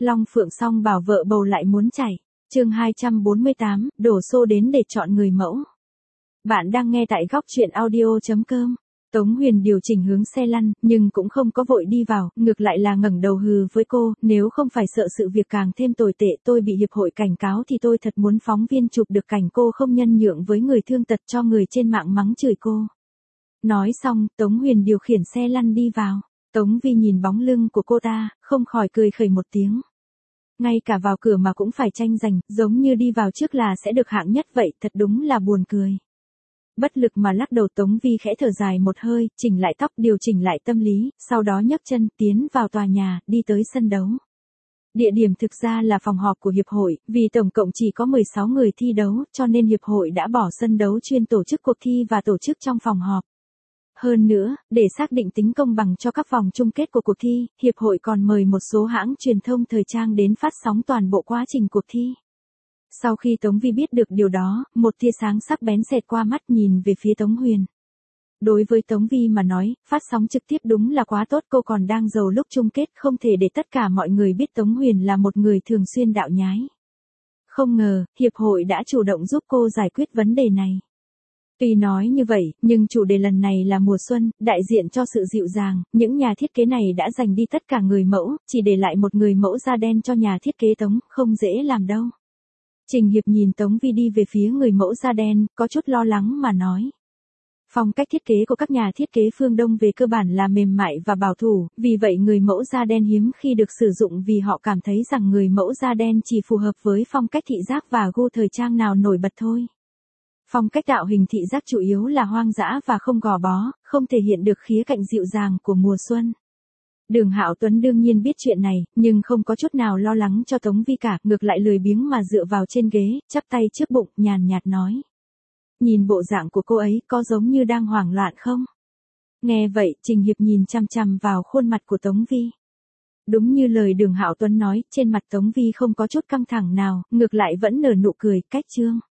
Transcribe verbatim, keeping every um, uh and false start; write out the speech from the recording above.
Long Phượng Song bảo vợ bầu lại muốn chảy. Chương hai trăm bốn mươi tám, đổ xô đến để chọn người mẫu. Bạn đang nghe tại góc truyện audio chấm com. Tống Huyền điều chỉnh hướng xe lăn, nhưng cũng không có vội đi vào, ngược lại là ngẩng đầu hừ với cô, nếu không phải sợ sự việc càng thêm tồi tệ tôi bị hiệp hội cảnh cáo thì tôi thật muốn phóng viên chụp được cảnh cô không nhân nhượng với người thương tật cho người trên mạng mắng chửi cô. Nói xong, Tống Huyền điều khiển xe lăn đi vào. Tống Vi nhìn bóng lưng của cô ta, không khỏi cười khẩy một tiếng. Ngay cả vào cửa mà cũng phải tranh giành, giống như đi vào trước là sẽ được hạng nhất vậy, thật đúng là buồn cười. Bất lực mà lắc đầu, Tống Vi khẽ thở dài một hơi, chỉnh lại tóc, điều chỉnh lại tâm lý, sau đó nhấc chân tiến vào tòa nhà, đi tới sân đấu. Địa điểm thực ra là phòng họp của hiệp hội, vì tổng cộng chỉ có mười sáu người thi đấu, cho nên hiệp hội đã bỏ sân đấu chuyên tổ chức cuộc thi và tổ chức trong phòng họp. Hơn nữa, để xác định tính công bằng cho các vòng chung kết của cuộc thi, hiệp hội còn mời một số hãng truyền thông thời trang đến phát sóng toàn bộ quá trình cuộc thi. Sau khi Tống Vi biết được điều đó, một tia sáng sắc bén xẹt qua mắt, nhìn về phía Tống Huyền. Đối với Tống Vi mà nói, phát sóng trực tiếp đúng là quá tốt, cô còn đang giàu lúc chung kết, không thể để tất cả mọi người biết Tống Huyền là một người thường xuyên đạo nhái. Không ngờ, hiệp hội đã chủ động giúp cô giải quyết vấn đề này. Tuy nói như vậy, nhưng chủ đề lần này là mùa xuân, đại diện cho sự dịu dàng, những nhà thiết kế này đã giành đi tất cả người mẫu, chỉ để lại một người mẫu da đen cho nhà thiết kế Tống, không dễ làm đâu. Trình Hiệp nhìn Tống Vi đi về phía người mẫu da đen, có chút lo lắng mà nói. Phong cách thiết kế của các nhà thiết kế phương Đông về cơ bản là mềm mại và bảo thủ, vì vậy người mẫu da đen hiếm khi được sử dụng vì họ cảm thấy rằng người mẫu da đen chỉ phù hợp với phong cách thị giác và gu thời trang nào nổi bật thôi. Phong cách tạo hình thị giác chủ yếu là hoang dã và không gò bó, không thể hiện được khía cạnh dịu dàng của mùa xuân. Đường Hạo Tuấn đương nhiên biết chuyện này, nhưng không có chút nào lo lắng cho Tống Vi cả, ngược lại lười biếng mà dựa vào trên ghế, chắp tay trước bụng, nhàn nhạt nói. Nhìn bộ dạng của cô ấy, có giống như đang hoảng loạn không? Nghe vậy, Trình Hiệp nhìn chăm chăm vào khuôn mặt của Tống Vi. Đúng như lời Đường Hạo Tuấn nói, trên mặt Tống Vi không có chút căng thẳng nào, ngược lại vẫn nở nụ cười, cách trương.